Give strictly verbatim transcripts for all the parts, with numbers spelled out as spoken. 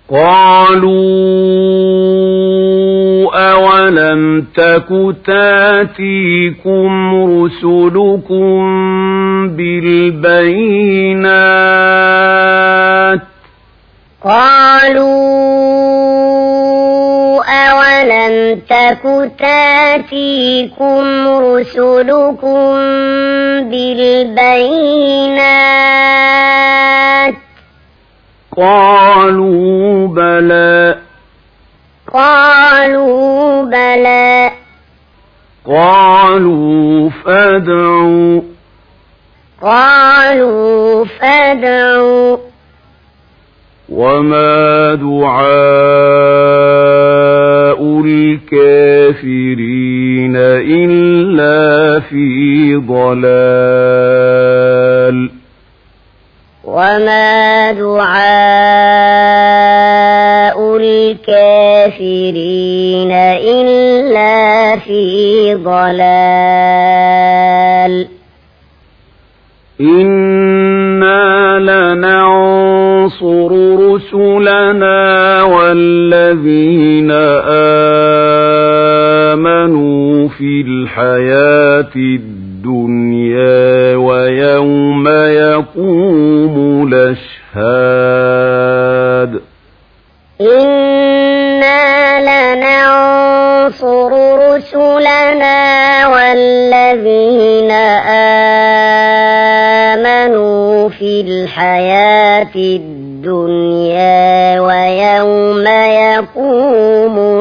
قالوا أولم تك تاتيكم رسلكم بالبينات قالوا أولم تك تاتيكم رسلكم بالبينات قالوا بلى قالوا بلى قالوا فادعوا قالوا فادعوا وما دعاء الكافرين إلا في ضلال وما دعاء الكافرين إلا في ضلال إنا لننصر رسلنا والذين آمنوا في الحياة الدنيا ويوم يقوم الأشهاد إنا لننصر رسلنا والذين آمنوا في الحياة الدنيا ويوم يقوم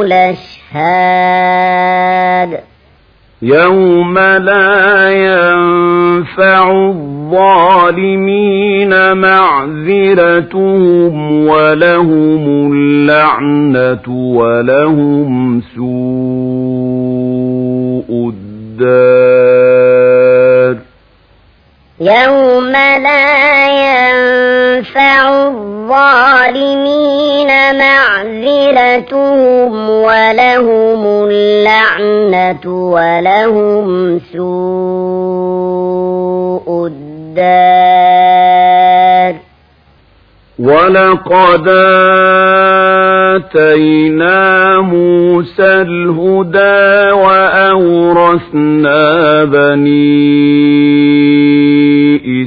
الأشهاد يوم لا ينفع الظالمين معذرتهم ولهم اللعنة ولهم سوء الدار يوم لا ينفع الظالمين معذرتهم ولهم اللعنة ولهم سوء الدار ولقد آتينا موسى الهدى وأورثنا بني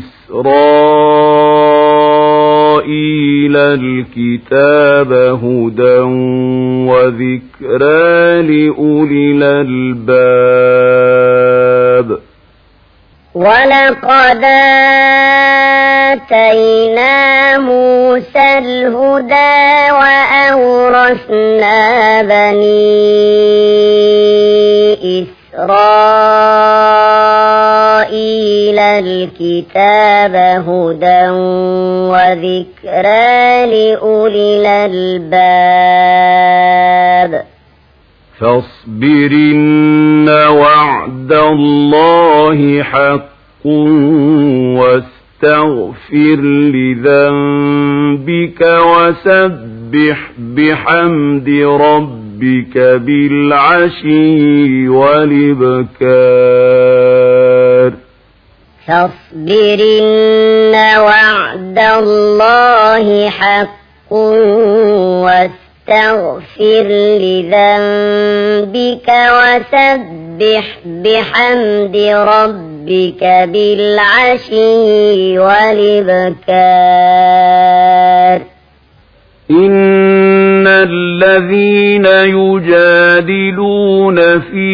إسرائيل الكتاب هدى وذكرى لأولي الألباب ولقد آتينا موسى الهدى وأورثنا بني إسرائيل الكتاب هدى وذكرى لأولي الألباب فاصبر إن وعد الله حق واستغفر لذنبك وسبح بحمد ربك بالعشي والإبكار فاصبر إن وعد الله حق واستغفر لذنبك وسبح بحمد ربك بالعشي والإبكار إن الذين يجادلون في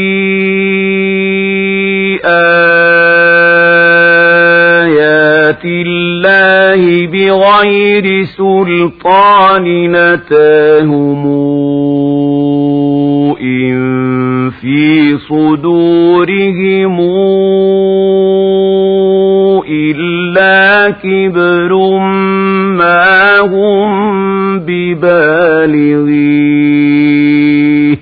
آيات الله بغير سلطان أتاهم إن في صدورهم إلا كبر ما هم ببالغيه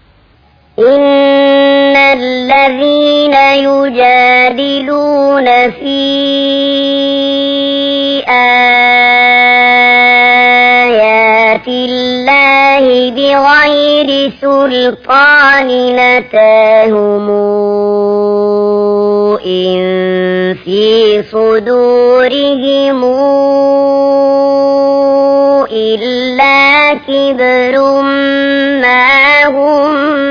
إن الذين يجادلون في آيات الله بغير سلطان أتاهم إن في صدورهم إلا كبر ما هم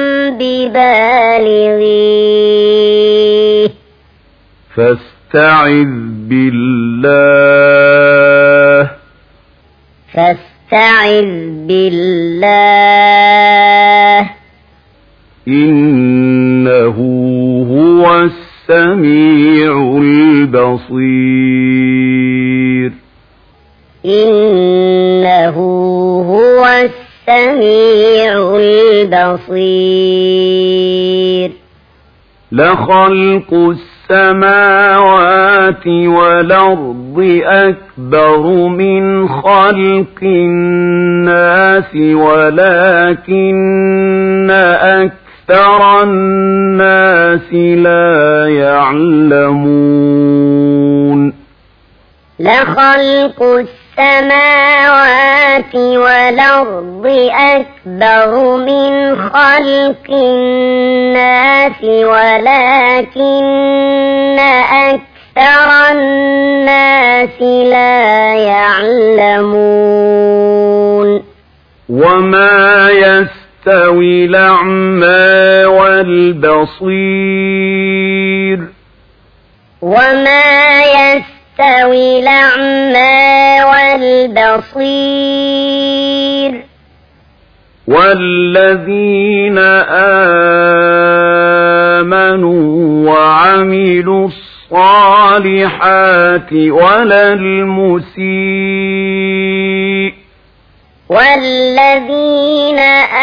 ببالغيه فاستعذ بالله فاستعذ بالله إنه هو السميع البصير إنه هو السميع البصير لخلق السماوات والأرض أكبر من خلق الناس ولكن أكثر الناس لا يعلمون لخلق السماوات والأرض أكبر من خلق الناس ولكن أكثر الناس لا يعلمون وما يستوي الأعمى والبصير وما يستوي الأعمى والبصير والذين آمنوا وعملوا الصالحات ولا المسيء والذين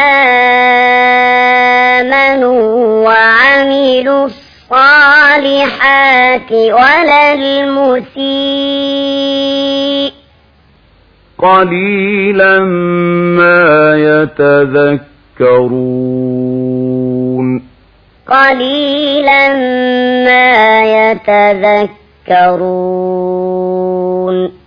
آمنوا وعملوا الصالحات ولا المسيء قليلا ما يتذكرون قليلا ما يتذكرون